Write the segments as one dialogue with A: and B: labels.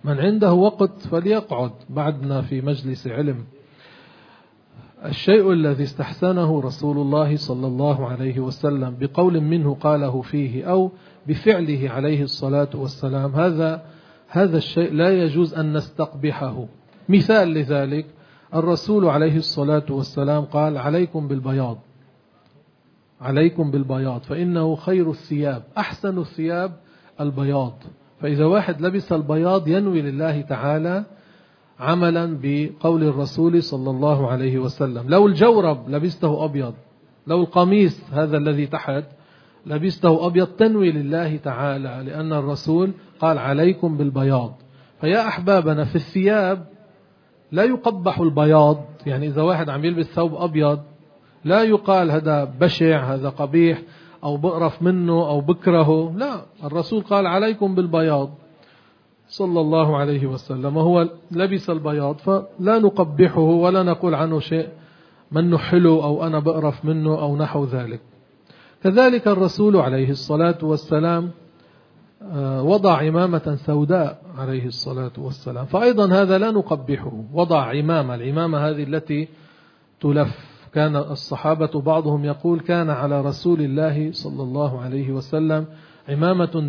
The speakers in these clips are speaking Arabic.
A: من عنده وقت فليقعد، بعدنا في مجلس علم. الشيء الذي استحسنه رسول الله صلى الله عليه وسلم بقول منه قاله فيه أو بفعله عليه الصلاة والسلام، هذا الشيء لا يجوز أن نستقبحه. مثال لذلك الرسول عليه الصلاة والسلام قال: عليكم بالبياض، عليكم بالبياض فإنه خير الثياب، أحسن الثياب البياض. فإذا واحد لبس البياض ينوي لله تعالى عملا بقول الرسول صلى الله عليه وسلم. لو الجورب لبسته أبيض، لو القميص هذا الذي تحت لبسته أبيض، تنوي لله تعالى، لأن الرسول قال: عليكم بالبياض. فيا أحبابنا، في الثياب لا يقبح البياض، يعني إذا واحد عم يلبس ثوب أبيض لا يقال هذا بشع، هذا قبيح، أو بقرف منه أو بكرهه، لا، الرسول قال: عليكم بالبياض صلى الله عليه وسلم، وهو لبس البياض، فلا نقبحه ولا نقول عنه شيء من حلو أو أنا بقرف منه أو نحو ذلك. كذلك الرسول عليه الصلاة والسلام وضع عمامة سوداء عليه الصلاة والسلام، فأيضا هذا لا نقبحه، وضع عمامة، العمامة هذه التي تلف. كان الصحابة بعضهم يقول: كان على رسول الله صلى الله عليه وسلم عمامة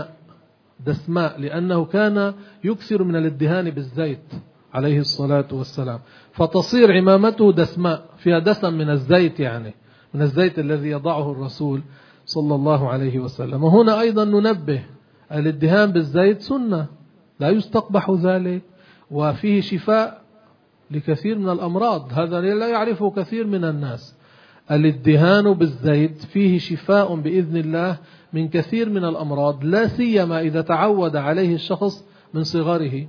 A: دسماء، لأنه كان يكثر من الادهان بالزيت عليه الصلاة والسلام، فتصير عمامته دسماء، فيها دسم من الزيت، يعني من الزيت الذي يضعه الرسول صلى الله عليه وسلم. وهنا أيضا ننبه: الادهان بالزيت سنة، لا يستقبح ذلك، وفيه شفاء لكثير من الأمراض، هذا لا يعرفه كثير من الناس. الادهان بالزيت فيه شفاء بإذن الله من كثير من الأمراض، لا سيما إذا تعود عليه الشخص من صغره.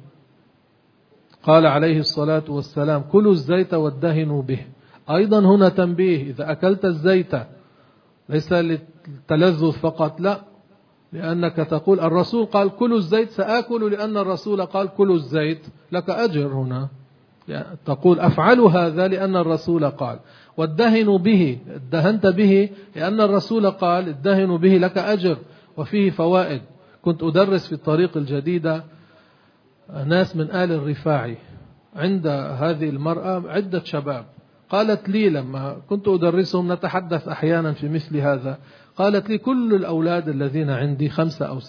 A: قال عليه الصلاة والسلام: كلوا الزيت وادهنوا به. أيضا هنا تنبيه: إذا أكلت الزيت ليس للتلذذ فقط، لا، لأنك تقول الرسول قال كلوا الزيت، سآكل لأن الرسول قال كلوا الزيت، لك أجر هنا، يعني تقول أفعل هذا لأن الرسول قال. والدهن به، ادهنت به لأن الرسول قال الدهن به، لك أجر وفيه فوائد. كنت أدرس في الطريق الجديدة ناس من آل الرفاعي، عند هذه المرأة عدة شباب، قالت لي لما كنت أدرسهم نتحدث أحيانا في مثل هذا، قالت لي كل الأولاد الذين عندي 5 أو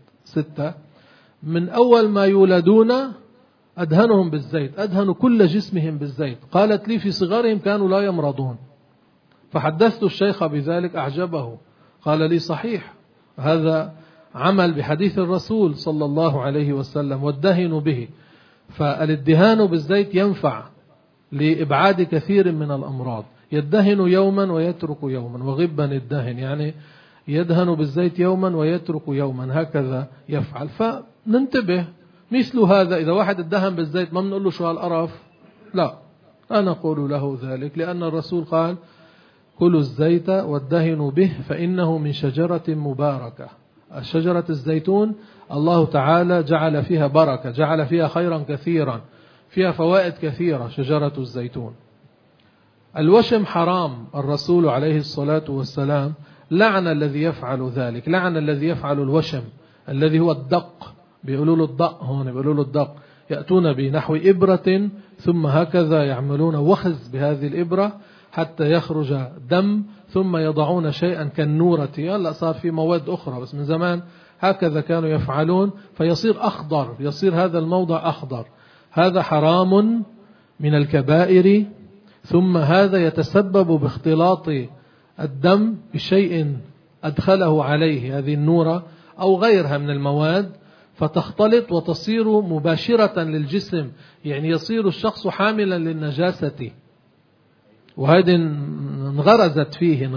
A: 6 من أول ما يولدون أدهنهم بالزيت، أدهنوا كل جسمهم بالزيت. قالت لي في صغرهم كانوا لا يمرضون. فحدثت الشيخ بذلك، أعجبه، قال لي صحيح، هذا عمل بحديث الرسول صلى الله عليه وسلم، والدهن به. فالادهان بالزيت ينفع لإبعاد كثير من الأمراض. يدهن يوما ويترك يوما، وغبا الدهن، يعني يدهن بالزيت يوما ويترك يوما، هكذا يفعل. فننتبه مثل هذا، إذا واحد ادهن بالزيت ما بنقول له شو هالقرف، لا نقول له ذلك، لأن الرسول قال كلوا الزيت وادهنوا به فإنه من شجرة مباركة. الشجرة الزيتون الله تعالى جعل فيها بركة، جعل فيها خيرا كثيرا، فيها فوائد كثيرة شجرة الزيتون. الوشم حرام، الرسول عليه الصلاة والسلام لعن الذي يفعل ذلك، لعن الذي يفعل الوشم الذي هو الدق، بيقولوا له الدق، هون بيقولوا له الدق، يأتون بنحو إبرة ثم هكذا يعملون وخز بهذه الإبرة حتى يخرج دم، ثم يضعون شيئا كالنورة، هلا صار في مواد أخرى بس من زمان هكذا كانوا يفعلون، فيصير أخضر، يصير هذا الموضع أخضر. هذا حرام من الكبائر. ثم هذا يتسبب باختلاط الدم بشيء أدخله عليه هذه النورة أو غيرها من المواد، فتختلط وتصير مباشرة للجسم، يعني يصير الشخص حاملا للنجاسة، وهذه انغرزت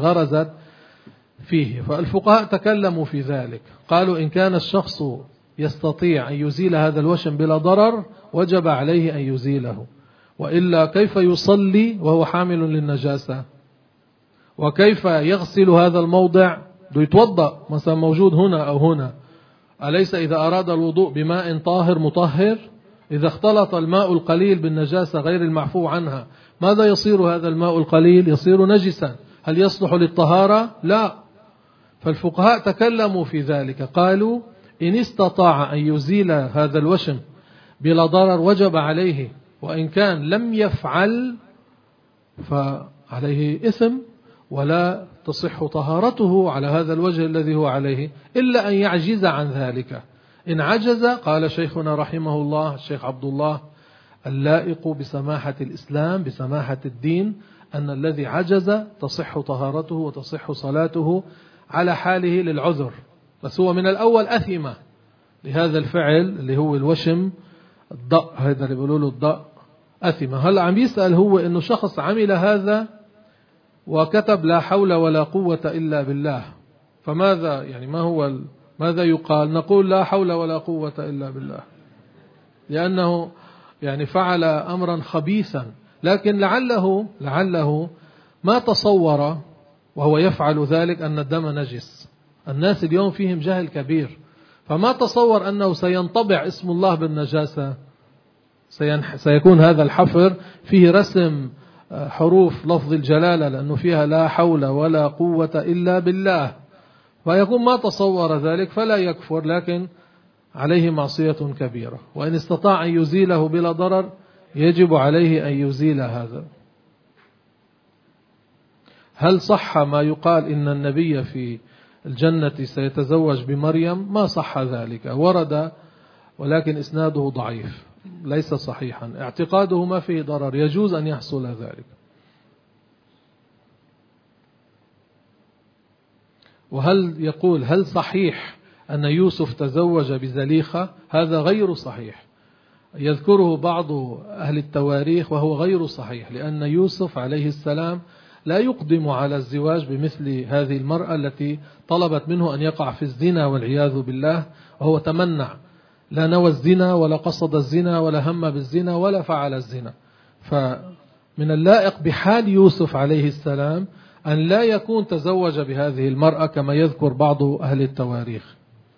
A: فيه. فالفقهاء تكلموا في ذلك، قالوا إن كان الشخص يستطيع أن يزيل هذا الوشم بلا ضرر وجب عليه أن يزيله، وإلا كيف يصلي وهو حامل للنجاسة؟ وكيف يغسل هذا الموضع؟ بده يتوضأ مثلا، موجود هنا أو هنا، أليس إذا أراد الوضوء بماء طاهر مطهر؟ إذا اختلط الماء القليل بالنجاسة غير المعفو عنها، ماذا يصير هذا الماء القليل؟ يصير نجسا. هل يصلح للطهارة؟ لا. فالفقهاء تكلموا في ذلك، قالوا إن استطاع أن يزيل هذا الوشم بلا ضرر وجب عليه، وإن كان لم يفعل فعليه إثم ولا تصح طهارته على هذا الوجه الذي هو عليه إلا أن يعجز عن ذلك. إن عجز قال شيخنا رحمه الله الشيخ عبد الله اللائق بسماحة الإسلام بسماحة الدين أن الذي عجز تصح طهارته وتصح صلاته على حاله للعذر، بس هو من الأول أثم لهذا الفعل اللي هو الوشم الضاء، هذا اللي بيقولوا له الضاء أثم. هل عم يسأل هو إنه شخص عمل هذا وكتب لا حول ولا قوة إلا بالله، فماذا يعني ماذا يقال؟ نقول لا حول ولا قوة إلا بالله، لأنه يعني فعل أمرا خبيثا، لكن لعله ما تصور وهو يفعل ذلك أن الدم نجس. الناس اليوم فيهم جهل كبير، فما تصور أنه سينطبع اسم الله بالنجاسة، سيكون هذا الحفر فيه رسم حروف لفظ الجلالة لأنه فيها لا حول ولا قوة إلا بالله، فيكون ما تصور ذلك فلا يكفر، لكن عليه معصية كبيرة، وإن استطاع أن يزيله بلا ضرر يجب عليه أن يزيل هذا. هل صح ما يقال إن النبي في الجنة سيتزوج بمريم؟ ما صح ذلك، ورد ولكن إسناده ضعيف ليس صحيحا، اعتقاده ما فيه ضرر، يجوز أن يحصل ذلك. هل صحيح أن يوسف تزوج بزليخة؟ هذا غير صحيح، يذكره بعض أهل التواريخ وهو غير صحيح، لأن يوسف عليه السلام لا يقدم على الزواج بمثل هذه المرأة التي طلبت منه أن يقع في الزنا والعياذ بالله، وهو تمنع، لا نوى الزنا ولا قصد الزنا ولا هم بالزنا ولا فعل الزنا. فمن اللائق بحال يوسف عليه السلام أن لا يكون تزوج بهذه المرأة كما يذكر بعض أهل التواريخ.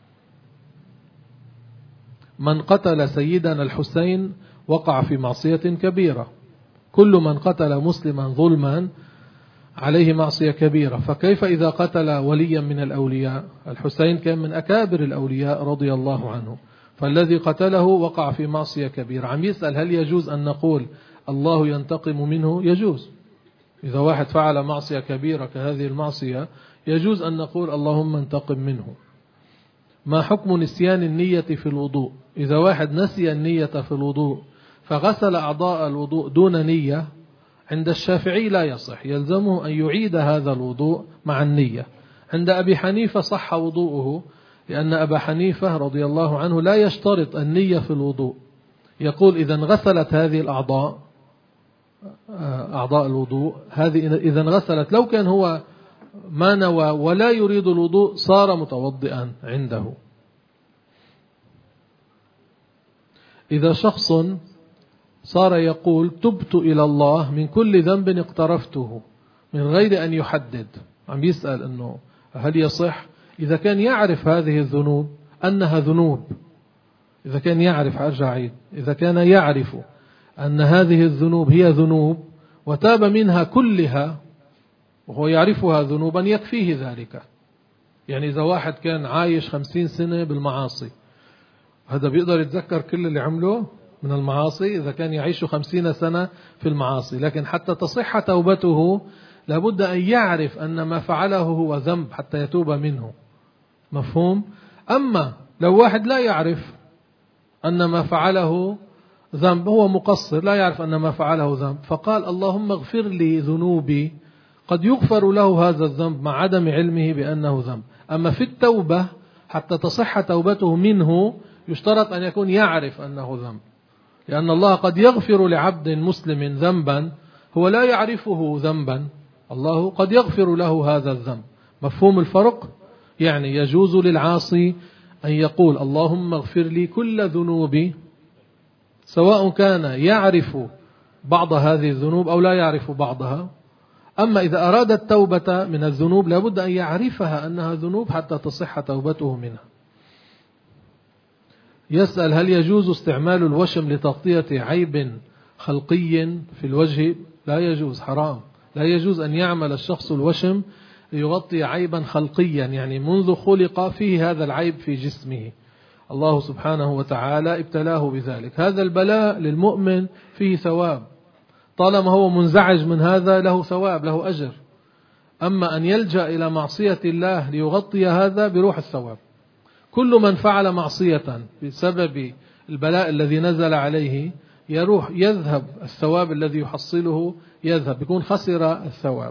A: من قتل سيدنا الحسين وقع في معصية كبيرة، كل من قتل مسلما ظلما عليه معصية كبيرة، فكيف إذا قتل وليا من الأولياء؟ الحسين كان من أكابر الأولياء رضي الله عنه، فالذي قتله وقع في معصية كبيرة. عم يسأل هل يجوز أن نقول الله ينتقم منه؟ يجوز، إذا واحد فعل معصية كبيرة كهذه المعصية يجوز أن نقول اللهم انتقم منه. ما حكم نسيان النية في الوضوء؟ إذا واحد نسي النية في الوضوء فغسل أعضاء الوضوء دون نية، عند الشافعي لا يصح، يلزمه أن يعيد هذا الوضوء مع النية. عند أبي حنيفة صح وضوءه، لأن أبا حنيفة رضي الله عنه لا يشترط النية في الوضوء، يقول إذا انغسلت هذه الأعضاء أعضاء الوضوء هذه إذا انغسلت، لو كان هو ما نوى ولا يريد الوضوء صار متوضئا عنده. إذا شخص صار يقول تبت إلى الله من كل ذنب اقترفته من غير أن يحدد، عم يسأل أنه هل يصح؟ إذا كان يعرف هذه الذنوب أنها ذنوب، إذا كان يعرف، أرجع عيد، إذا كان يعرف أن هذه الذنوب هي ذنوب وتاب منها كلها وهو يعرفها ذنوبا يكفيه ذلك. يعني إذا واحد كان عايش 50 سنة بالمعاصي، هذا بيقدر يتذكر كل اللي عمله من المعاصي؟ إذا كان يعيش 50 سنة في المعاصي، لكن حتى تصح توبته لابد أن يعرف أن ما فعله هو ذنب حتى يتوب منه. مفهوم؟ أما لو واحد لا يعرف أن ما فعله ذنب، هو مقصر لا يعرف أن ما فعله ذنب، فقال اللهم اغفر لي ذنوبي، قد يغفر له هذا الذنب مع عدم علمه بأنه ذنب. أما في التوبة حتى تصح توبته منه يشترط أن يكون يعرف أنه ذنب، لأن الله قد يغفر لعبد مسلم ذنبا هو لا يعرفه ذنبا، الله قد يغفر له هذا الذنب. مفهوم الفرق؟ يعني يجوز للعاصي أن يقول اللهم اغفر لي كل ذنوبي، سواء كان يعرف بعض هذه الذنوب أو لا يعرف بعضها. أما إذا أراد التوبة من الذنوب لابد أن يعرفها أنها ذنوب حتى تصح توبته منها. يسأل هل يجوز استعمال الوشم لتغطية عيب خلقي في الوجه؟ لا يجوز، حرام. لا يجوز أن يعمل الشخص الوشم ليغطي عيبا خلقيا، يعني منذ خلق فيه هذا العيب في جسمه، الله سبحانه وتعالى ابتلاه بذلك. هذا البلاء للمؤمن فيه ثواب، طالما هو منزعج من هذا له ثواب، له أجر. أما أن يلجأ إلى معصية الله ليغطي هذا بروح الثواب. كل من فعل معصية بسبب البلاء الذي نزل عليه يروح يذهب الثواب الذي يحصله، يذهب، يكون خسر الثواب.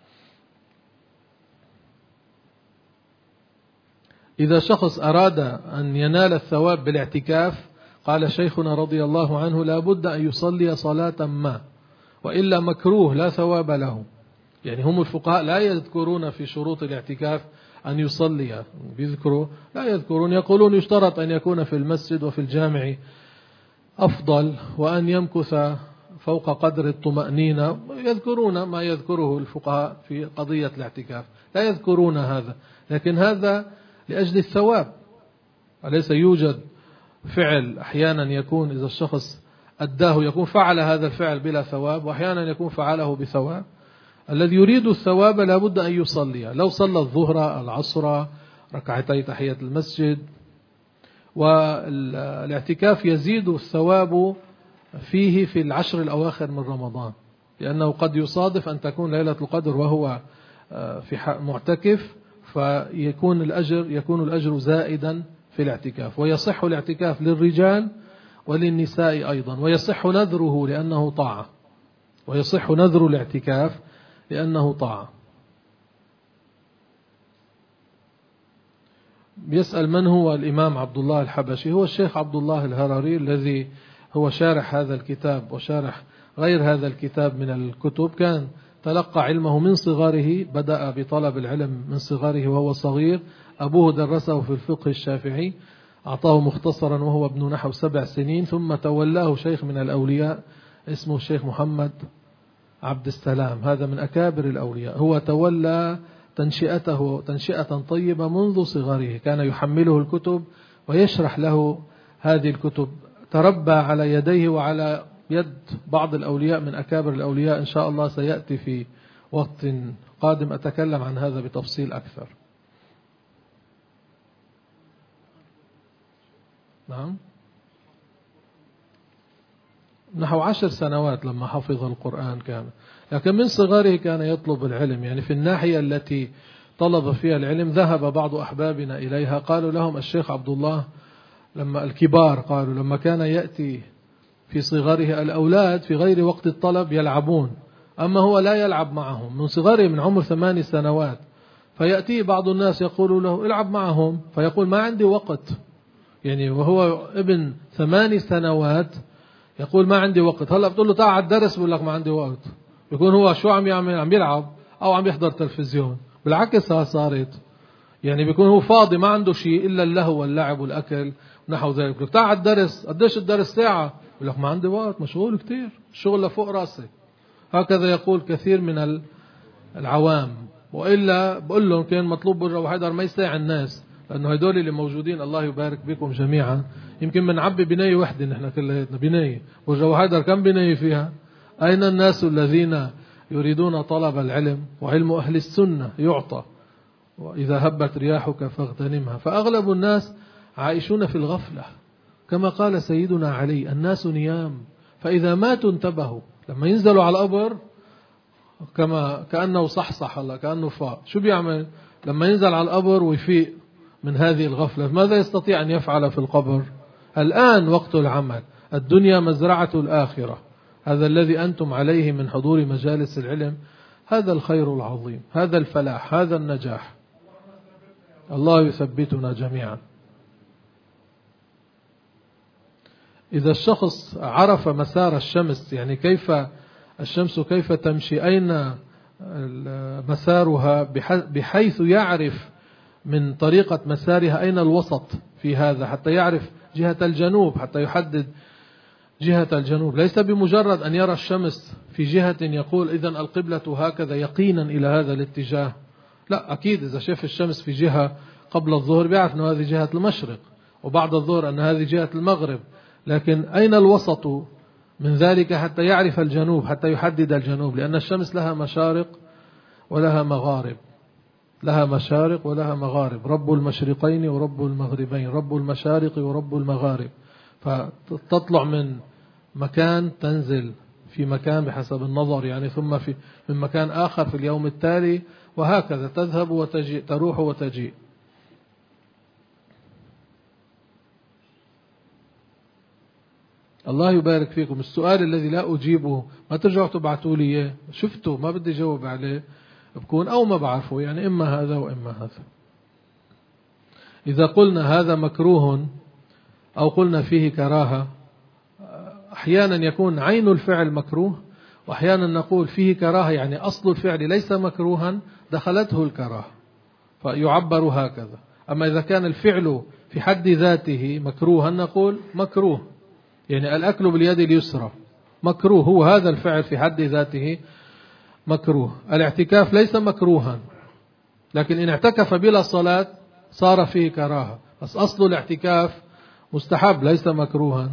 A: إذا شخص أراد أن ينال الثواب بالاعتكاف، قال شيخنا رضي الله عنه: لا بد أن يصلي صلاة ما، وإلا مكروه لا ثواب له. يعني هم الفقهاء لا يذكرون في شروط الاعتكاف أن يصلي، بيذكروا لا يذكرون، يقولون يشترط أن يكون في المسجد وفي الجامع أفضل، وأن يمكث فوق قدر الطمأنينة. يذكرون ما يذكره الفقهاء في قضية الاعتكاف، لا يذكرون هذا، لكن هذا لأجل الثواب. أليس يوجد فعل أحيانا يكون إذا الشخص أداه يكون فعل هذا الفعل بلا ثواب، وأحيانا يكون فعله بثواب. الذي يريد الثواب لا بد أن يصلي، لو صلى الظهر العصر ركعتي تحية المسجد. والاعتكاف يزيد الثواب فيه في العشر الأواخر من رمضان، لأنه قد يصادف أن تكون ليلة القدر وهو في معتكف، فيكون الأجر زائدا في الاعتكاف. ويصح الاعتكاف للرجال وللنساء أيضا، ويصح نذره لأنه طاعة، ويصح نذر الاعتكاف لأنه طاعة. يسأل: من هو الإمام عبد الله الحبشي؟ هو الشيخ عبد الله الهرري الذي هو شارح هذا الكتاب وشارح غير هذا الكتاب من الكتب. كان تلقى علمه من صغره، بدأ بطلب العلم من صغره وهو صغير. أبوه درسه في الفقه الشافعي، أعطاه مختصرا وهو ابن نحو 7 سنين، ثم تولاه شيخ من الأولياء اسمه الشيخ محمد عبد السلام، هذا من أكابر الأولياء. هو تولى تنشئته تنشئة طيبة منذ صغره، كان يحمله الكتب ويشرح له هذه الكتب. تربى على يديه وعلى يد بعض الأولياء من أكابر الأولياء. إن شاء الله سيأتي في وقت قادم أتكلم عن هذا بتفصيل أكثر. نعم، نحو 10 سنوات لما حفظ القرآن كان، لكن من صغره كان يطلب العلم. يعني في الناحية التي طلب فيها العلم ذهب بعض أحبابنا إليها، قالوا لهم الشيخ عبد الله لما الكبار قالوا لما كان يأتي في صغره الأولاد في غير وقت الطلب يلعبون، أما هو لا يلعب معهم من صغره، من عمر 8 سنوات. فيأتي بعض الناس يقول له العب معهم، فيقول ما عندي وقت. يعني وهو ابن 8 سنوات يقول ما عندي وقت. هلا بتقول له تعال على الدرس بيقول لك ما عندي وقت. بيكون هو شو عم يعمل؟ عم يلعب أو عم يحضر تلفزيون. بالعكس صارت، يعني بيكون هو فاضي ما عنده شيء إلا اللهو واللعب والأكل ونحو ذلك. بيقول تعال على الدرس. قديش الدرس؟ ساعة. بيقول لك ما عندي وقت، مشغول كتير، الشغل لفوق راسي. هكذا يقول كثير من العوام. وإلا بقول لهم كان مطلوب برجع حيدر ما يساعد الناس، لأنه هدول اللي موجودين الله يبارك بكم جميعا يمكن بنعبي بناية وحدة نحن كلياتنا بناية. برجع حيدر كم بناية فيها؟ أين الناس الذين يريدون طلب العلم؟ وعلم أهل السنة يعطى، وإذا هبت رياحك فاغتنمها. فأغلب الناس عايشون في الغفلة، كما قال سيدنا علي: الناس نيام فإذا ماتوا انتبهوا. لما ينزلوا على القبر كأنه صحصح الله، كأنه فاق. شو بيعمل لما ينزل على القبر ويفيق من هذه الغفلة؟ ماذا يستطيع أن يفعل في القبر؟ الآن وقت العمل، الدنيا مزرعة الآخرة. هذا الذي أنتم عليه من حضور مجالس العلم، هذا الخير العظيم، هذا الفلاح، هذا النجاح. الله يثبتنا جميعا. إذا الشخص عرف مسار الشمس، يعني كيف الشمس كيف تمشي، أين مسارها، بحيث يعرف من طريقة مسارها أين الوسط في هذا، حتى يعرف جهة الجنوب، حتى يحدد جهة الجنوب. ليس بمجرد أن يرى الشمس في جهة يقول إذن القبلة هكذا يقينا إلى هذا الاتجاه. لا، أكيد إذا شاف الشمس في جهة قبل الظهر بيعرف أن هذه جهة المشرق، وبعد الظهر أن هذه جهة المغرب. لكن أين الوسط من ذلك حتى يعرف الجنوب، حتى يحدد الجنوب، لأن الشمس لها مشارق ولها مغارب. لها مشارق ولها مغارب، رب المشرقين ورب المغربين، رب المشارق ورب المغارب. فتطلع من مكان تنزل في مكان بحسب النظر يعني، ثم من مكان آخر في اليوم التالي، وهكذا تذهب وتجيء، تروح وتجيء. الله يبارك فيكم. السؤال الذي لا أجيبه ما ترجعوا تبعتوا لي إياه، شفتوا ما بدي جاوب عليه، بكون أو ما بعرفه يعني، إما هذا وإما هذا. إذا قلنا هذا مكروه أو قلنا فيه كراهة، أحيانا يكون عين الفعل مكروه، وأحيانا نقول فيه كراهة يعني أصل الفعل ليس مكروها دخلته الكراهة، فيعبر هكذا. أما إذا كان الفعل في حد ذاته مكروها نقول مكروه، يعني الأكل باليد اليسرى مكروه، هو هذا الفعل في حد ذاته مكروه. الاعتكاف ليس مكروها، لكن إن اعتكف بلا صلاة صار فيه كراهة، بس أصل الاعتكاف مستحب ليس مكروها.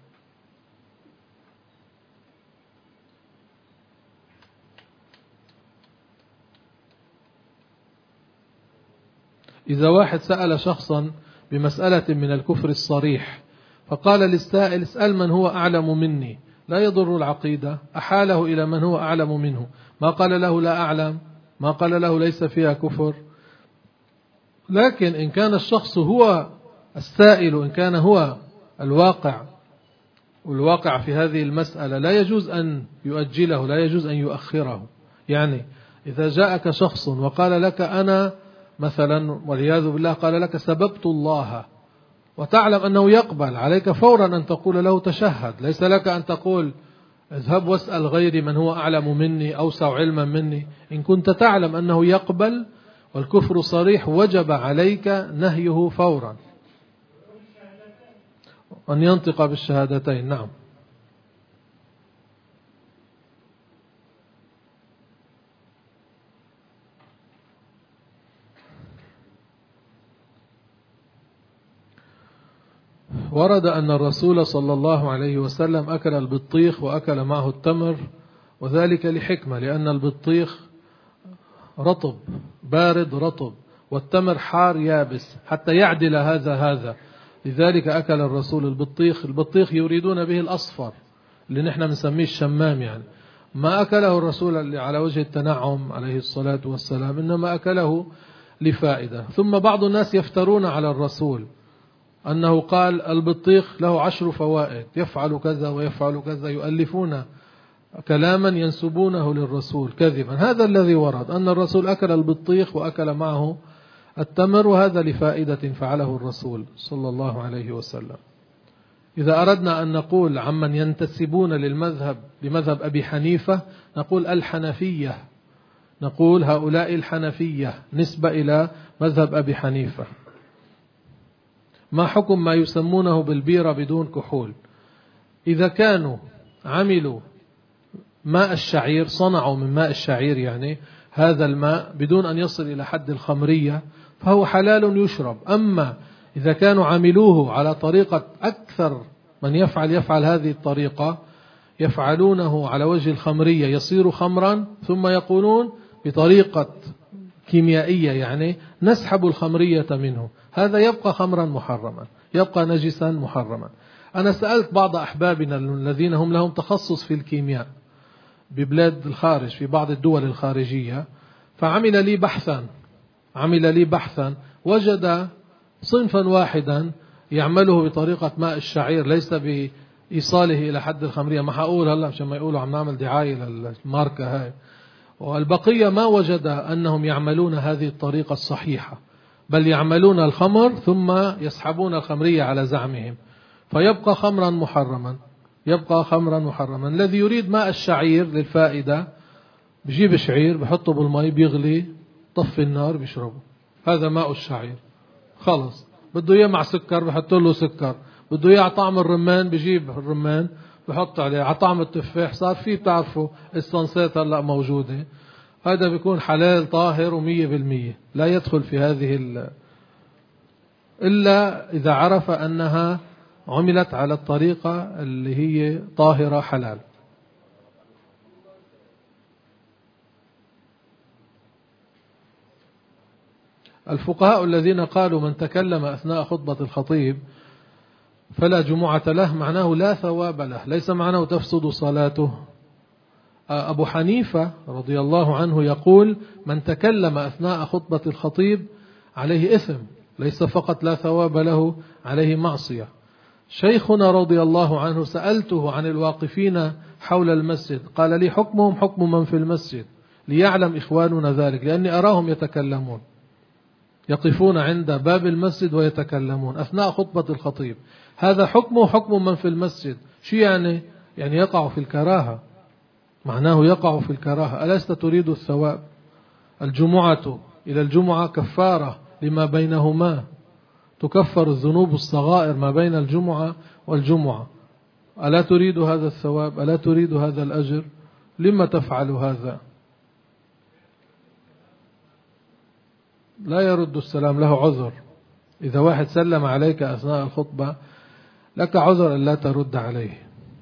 A: إذا واحد سأل شخصا بمسألة من الكفر الصريح، فقال للسائل اسأل من هو أعلم مني، لا يضر العقيدة، أحاله إلى من هو أعلم منه، ما قال له لا أعلم، ما قال له ليس فيها كفر. لكن إن كان الشخص هو السائل، إن كان هو الواقع في هذه المسألة، لا يجوز أن يؤجله، لا يجوز أن يؤخره. يعني إذا جاءك شخص وقال لك أنا مثلا والعياذ بالله قال لك سببت الله، وتعلم أنه يقبل، عليك فورا أن تقول له تشهد، ليس لك أن تقول اذهب واسأل غيري من هو أعلم مني أوسع علما مني. إن كنت تعلم أنه يقبل والكفر صريح وجب عليك نهيه فورا، أن ينطق بالشهادتين. نعم. ورد أن الرسول صلى الله عليه وسلم أكل البطيخ وأكل معه التمر، وذلك لحكمة، لأن البطيخ رطب بارد رطب، والتمر حار يابس، حتى يعدل هذا لذلك أكل الرسول البطيخ. البطيخ يريدون به الأصفر اللي نحن بنسميه الشمام، يعني ما أكله الرسول على وجه التنعم عليه الصلاة والسلام، إنما أكله لفائدة. ثم بعض الناس يفترون على الرسول أنه قال البطيخ له 10 فوائد، يفعل كذا ويفعل كذا، يؤلفون كلاما ينسبونه للرسول كذبا. هذا الذي ورد، أن الرسول أكل البطيخ وأكل معه التمر، وهذا لفائدة فعله الرسول صلى الله عليه وسلم. إذا أردنا أن نقول عمن ينتسبون لمذهب أبي حنيفة نقول الحنفية، نقول هؤلاء الحنفية نسبة إلى مذهب أبي حنيفة. ما حكم ما يسمونه بالبيرة بدون كحول؟ إذا كانوا عملوا ماء الشعير، صنعوا من ماء الشعير يعني هذا الماء بدون أن يصل إلى حد الخمرية، فهو حلال يشرب. أما إذا كانوا عملوه على طريقة أكثر من يفعل هذه الطريقة، يفعلونه على وجه الخمرية، يصير خمرا، ثم يقولون بطريقة كيميائية يعني نسحب الخمرية منه، هذا يبقى خمرا محرما، يبقى نجسا محرما. أنا سألت بعض أحبابنا الذين هم لهم تخصص في الكيمياء ببلاد الخارج، في بعض الدول الخارجية، فعمل لي بحثا وجد صنفا واحدا يعمله بطريقة ماء الشعير، ليس بإيصاله إلى حد الخمرية. ما هقول هلا عشان ما يقولوا عم نعمل دعاية للماركة هاي. والبقية ما وجد أنهم يعملون هذه الطريقة الصحيحة، بل يعملون الخمر ثم يسحبون الخمرية على زعمهم، فيبقى خمرا محرما. الذي يريد ماء الشعير للفائدة بجيب شعير بحطه بالماء بيغلي، طفي النار بيشربه، هذا ماء الشعير خلص. بده اياه مع سكر بحط له سكر، بده اياه على طعم الرمان بجيب الرمان بحط عليه، على طعم التفاح صار فيه بتعرفوا الصنصات هلا موجودة، هذا بيكون حلال طاهر 100%، لا يدخل في هذه إلا إذا عرف أنها عملت على الطريقة اللي هي طاهرة حلال. الفقهاء الذين قالوا من تكلم أثناء خطبة الخطيب فلا جمعة له معناه لا ثواب له، ليس معناه تفسد صلاته. أبو حنيفة رضي الله عنه يقول من تكلم أثناء خطبة الخطيب عليه إثم، ليس فقط لا ثواب له، عليه معصية. شيخنا رضي الله عنه سألته عن الواقفين حول المسجد، قال لي حكمهم حكم من في المسجد، ليعلم إخواننا ذلك، لأني أراهم يتكلمون، يقفون عند باب المسجد ويتكلمون أثناء خطبة الخطيب. هذا حكمه حكم من في المسجد. شو يعني؟ يعني يقع في الكراهة، معناه يقع في الكراهة. ألست تريد الثواب؟ الجمعة إلى الجمعة كفارة لما بينهما، تكفر الذنوب الصغائر ما بين الجمعة والجمعة. ألا تريد هذا الثواب؟ ألا تريد هذا الأجر؟ لما تفعل هذا؟ لا يرد السلام، له عذر. إذا واحد سلم عليك أثناء الخطبة لك عذر أن لا ترد عليه.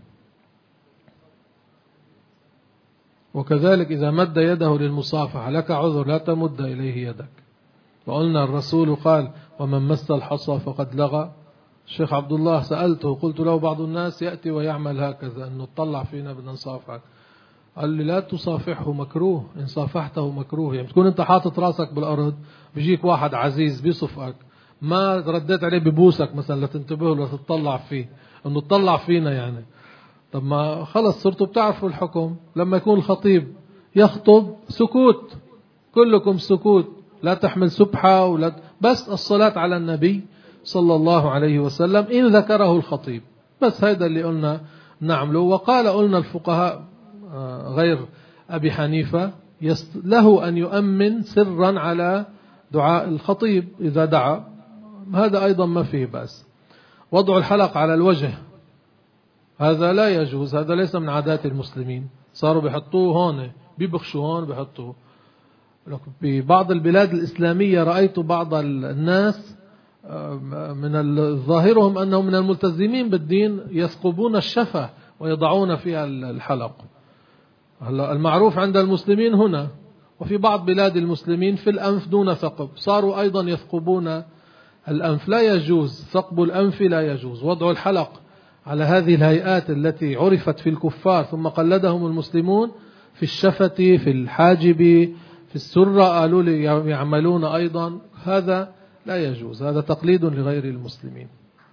A: وكذلك إذا مد يده للمصافحة لك عذر، لا تمد إليه يدك. وقلنا الرسول قال ومن مس الحصى فقد لغى. الشيخ عبد الله سألته قلت له بعض الناس يأتي ويعمل هكذا، أنه تطلع فينا بدنا نصافحك. قال لي لا تصافحه، مكروه، إن صافحته مكروه. يعني تكون أنت حاطط راسك بالأرض بيجيك واحد عزيز بيصفقك، ما رديت عليه ببوسك مثلا لتنتبه له تطلع فيه، أنه تطلع فينا يعني. طب ما خلص صرتوا بتعرفوا الحكم. لما يكون الخطيب يخطب سكوت، كلكم سكوت، لا تحمل سبحة ولا بس الصلاة على النبي صلى الله عليه وسلم إن ذكره الخطيب، بس هذا اللي قلنا نعمله. وقال قلنا الفقهاء غير أبي حنيفة له أن يؤمن سرا على دعاء الخطيب إذا دعا، هذا أيضا ما فيه بأس. وضع الحلق على الوجه هذا لا يجوز، هذا ليس من عادات المسلمين. صاروا بيحطوه هون، بيبخشوا هون بيحطوه. ببعض البلاد الإسلامية رأيت بعض الناس من ظاهرهم أنهم من الملتزمين بالدين يثقبون الشفة ويضعون فيها الحلق. هلا المعروف عند المسلمين هنا وفي بعض بلاد المسلمين في الأنف دون ثقب، صاروا أيضا يثقبون الأنف. لا يجوز ثقب الأنف، لا يجوز وضع الحلق على هذه الهيئات التي عرفت في الكفار ثم قلدهم المسلمون، في الشفة، في الحاجب، في السرة قالوا لي يعملون أيضا. هذا لا يجوز، هذا تقليد لغير المسلمين.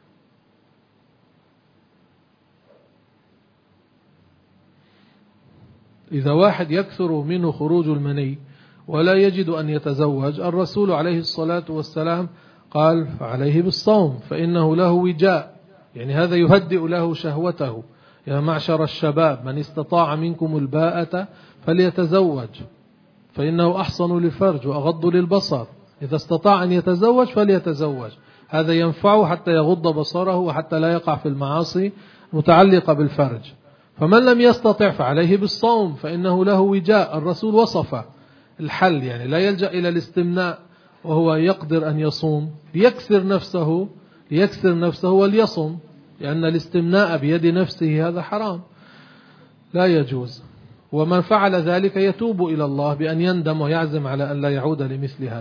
A: إذا واحد يكثر منه خروج المني ولا يجد أن يتزوج، الرسول عليه الصلاة والسلام قال فعليه بالصوم فإنه له وجاء، يعني هذا يهدئ له شهوته. يا معشر الشباب من استطاع منكم الباءة فليتزوج فإنه أحصن للفرج وأغض للبصر. إذا استطاع أن يتزوج فليتزوج، هذا ينفعه حتى يغض بصره وحتى لا يقع في المعاصي متعلقة بالفرج. فمن لم يستطع فعليه بالصوم فإنه له وجاء. الرسول وصف الحل، يعني لا يلجأ إلى الاستمناء وهو يقدر أن يصوم، ليكسر نفسه وليصم، لأن الاستمناء بيد نفسه هذا حرام لا يجوز. ومن فعل ذلك يتوب إلى الله بأن يندم ويعزم على أن لا يعود لمثل هذا.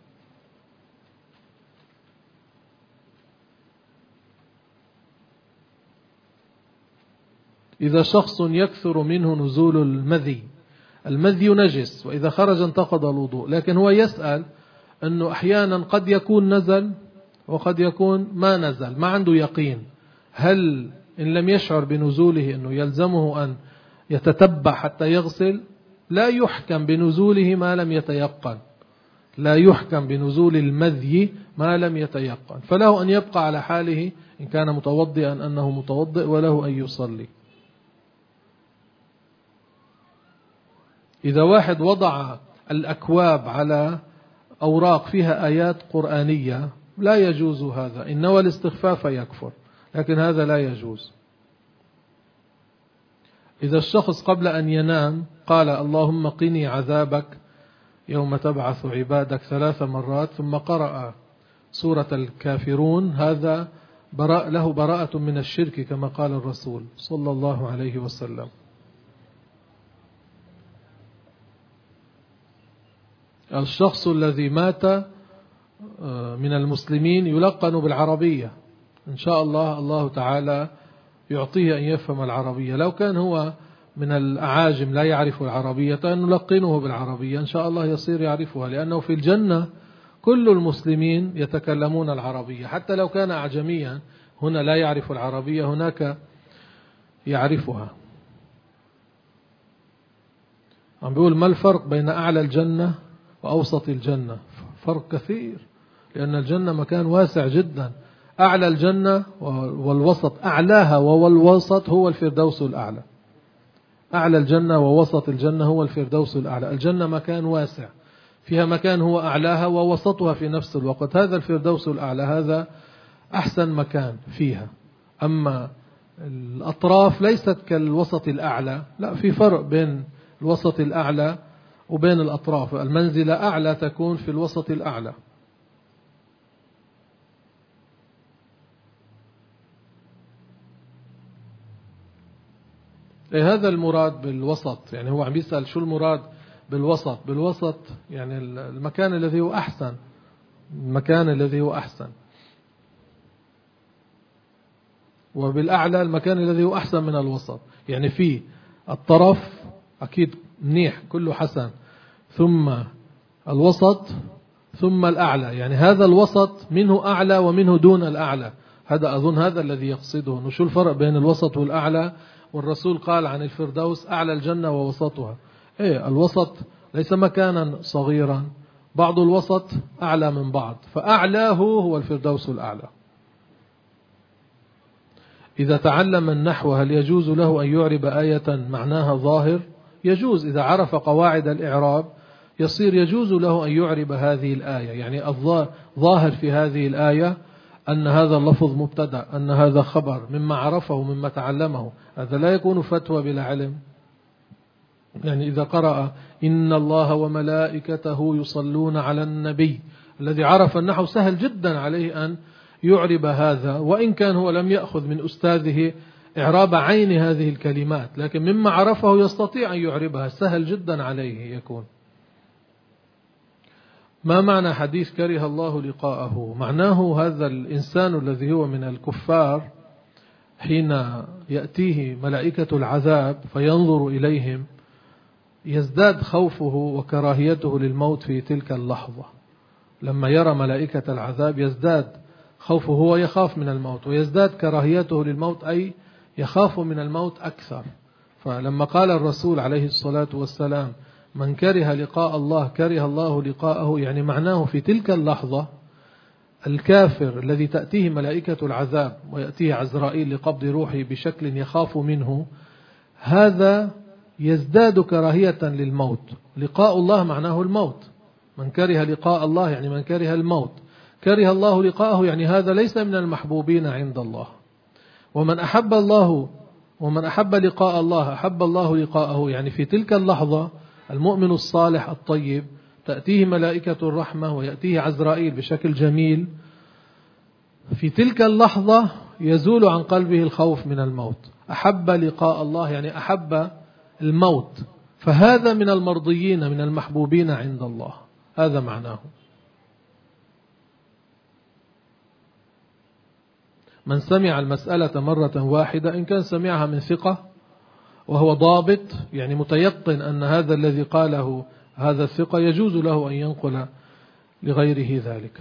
A: إذا شخص يكثر منه نزول المذي نجس، وإذا خرج انتقض الوضوء، لكن هو يسأل أنه أحيانا قد يكون نزل وقد يكون ما نزل، ما عنده يقين. هل إن لم يشعر بنزوله أنه يلزمه أن يتتبع حتى يغسل؟ لا يحكم بنزوله ما لم يتيقن، لا يحكم بنزول المذي ما لم يتيقن، فله أن يبقى على حاله إن كان متوضئا أنه متوضئ، وله أن يصلي. إذا واحد وضع الأكواب على أوراق فيها آيات قرآنية لا يجوز هذا، إن نوى الاستخفاف يكفر، لكن هذا لا يجوز. إذا الشخص قبل أن ينام قال اللهم قني عذابك يوم تبعث عبادك 3 مرات ثم قرأ سورة الكافرون، هذا له براءة من الشرك كما قال الرسول صلى الله عليه وسلم. الشخص الذي مات من المسلمين يلقن بالعربية، إن شاء الله تعالى يعطيه أن يفهم العربية. لو كان هو من الأعاجم لا يعرف العربية نلقنه بالعربية إن شاء الله يصير يعرفها، لأنه في الجنة كل المسلمين يتكلمون العربية، حتى لو كان أعجميا هنا لا يعرف العربية هناك يعرفها. عم بيقول ما الفرق بين أعلى الجنة وأوسط الجنة؟ فرق كثير، لأن الجنة مكان واسع جدا. أعلى الجنة والوسط، أعلاها والوسط هو الفردوس الأعلى. أعلى الجنة ووسط الجنة هو الفردوس الأعلى. الجنة مكان واسع، فيها مكان هو أعلاها ووسطها في نفس الوقت. هذا الفردوس الأعلى، هذا أحسن مكان فيها. أما الأطراف ليست كالوسط الأعلى، لا، في فرق بين الوسط الأعلى وبين الأطراف. المنزلة أعلى تكون في الوسط الأعلى. هذا المراد بالوسط، يعني هو عم يسأل شو المراد بالوسط. بالوسط يعني المكان الذي هو أحسن، المكان الذي هو أحسن. وبالأعلى المكان الذي هو أحسن من الوسط، يعني في الطرف أكيد منيح كله حسن، ثم الوسط، ثم الأعلى. يعني هذا الوسط منه أعلى ومنه دون الأعلى. هذا أظن هذا الذي يقصده. وشو الفرق بين الوسط والأعلى؟ والرسول قال عن الفردوس أعلى الجنة ووسطها. الوسط ليس مكانا صغيرا، بعض الوسط أعلى من بعض، فأعلاه هو الفردوس الأعلى. إذا تعلم النحو هل يجوز له أن يعرب آية معناها ظاهر؟ يجوز، إذا عرف قواعد الإعراب يصير يجوز له أن يعرب هذه الآية. يعني الظاهر في هذه الآية أن هذا اللفظ مبتدأ، أن هذا خبر، مما عرفه مما تعلمه. هذا لا يكون فتوى بلا علم. يعني إذا قرأ إن الله وملائكته يصلون على النبي، الذي عرف النحو سهل جدا عليه أن يعرب هذا، وإن كان هو لم يأخذ من أستاذه إعراب عين هذه الكلمات، لكن مما عرفه يستطيع أن يعربها، سهل جدا عليه يكون. ما معنى حديث كره الله لقاءه؟ معناه هذا الإنسان الذي هو من الكفار حين يأتيه ملائكة العذاب فينظر إليهم يزداد خوفه وكراهيته للموت في تلك اللحظة. لما يرى ملائكة العذاب يزداد خوفه، هو يخاف من الموت، ويزداد كراهيته للموت، أي يخاف من الموت أكثر. فلما قال الرسول عليه الصلاة والسلام من كره لقاء الله كره الله لقاءه، يعني معناه في تلك اللحظة الكافر الذي تأتيه ملائكة العذاب ويأتيه عزرائيل لقبض روحه بشكل يخاف منه، هذا يزداد كراهية للموت. لقاء الله معناه الموت. من كره لقاء الله يعني من كره الموت. كره الله لقاءه يعني هذا ليس من المحبوبين عند الله. ومن أحب لقاء الله أحب الله لقاءه، يعني في تلك اللحظة المؤمن الصالح الطيب تأتيه ملائكة الرحمة ويأتيه عزرائيل بشكل جميل، في تلك اللحظة يزول عن قلبه الخوف من الموت. أحب لقاء الله يعني أحب الموت، فهذا من المرضيين من المحبوبين عند الله، هذا معناه. من سمع المسألة مرة واحدة إن كان سمعها من ثقة وهو ضابط، يعني متيقن أن هذا الذي قاله هذا الثقة يجوز له أن ينقل لغيره ذلك.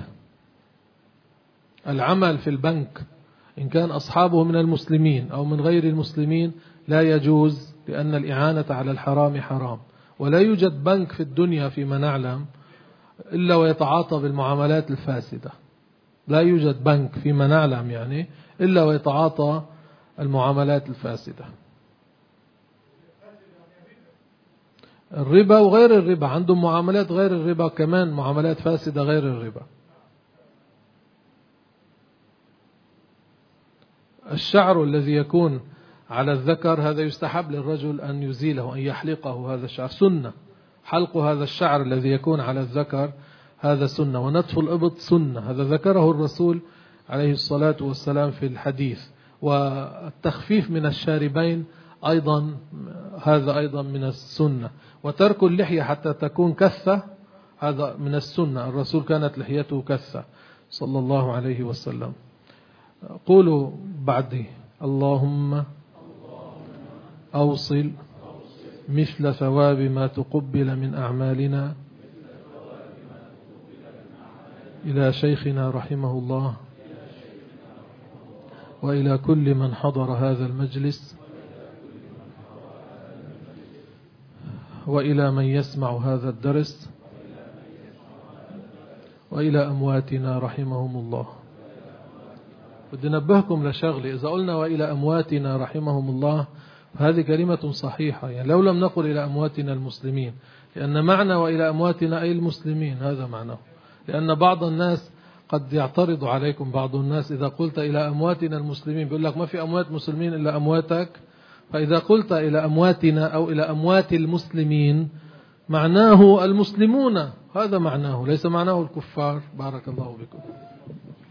A: العمل في البنك إن كان أصحابه من المسلمين أو من غير المسلمين لا يجوز، لأن الإعانة على الحرام حرام. ولا يوجد بنك في الدنيا فيما نعلم إلا ويتعاطى بالمعاملات الفاسدة. لا يوجد بنك فيما نعلم يعني إلا ويتعاطى المعاملات الفاسدة. الربا وغير الربا عندهم معاملات غير الربا كمان، معاملات فاسدة غير الربا. الشعر الذي يكون على الذكر هذا يستحب للرجل أن يزيله، أن يحلقه. هذا الشعر سنة، حلق هذا الشعر الذي يكون على الذكر هذا سنة. ونتف الإبط سنة، هذا ذكره الرسول عليه الصلاة والسلام في الحديث. والتخفيف من الشاربين أيضا هذا أيضا من السنة. وترك اللحية حتى تكون كثة هذا من السنة. الرسول كانت لحيته كثة صلى الله عليه وسلم. قولوا بعدي: اللهم أوصل مثل ثواب ما تقبل من أعمالنا إلى شيخنا رحمه الله وإلى كل من حضر هذا المجلس وإلى من يسمع هذا الدرس وإلى أمواتنا رحمهم الله. بدي نبهكم لشغلة: إذا قلنا وإلى أمواتنا رحمهم الله هذه كلمة صحيحة، يعني لو لم نقل إلى أمواتنا المسلمين، لأن معنى وإلى أمواتنا أي المسلمين، هذا معناه. لأن بعض الناس قد يعترض عليكم، بعض الناس إذا قلت إلى أمواتنا المسلمين بيقول لك ما في أموات مسلمين إلا أمواتك. فإذا قلت إلى أمواتنا أو إلى أموات المسلمين معناه المسلمون، هذا معناه، ليس معناه الكفار. بارك الله بكم.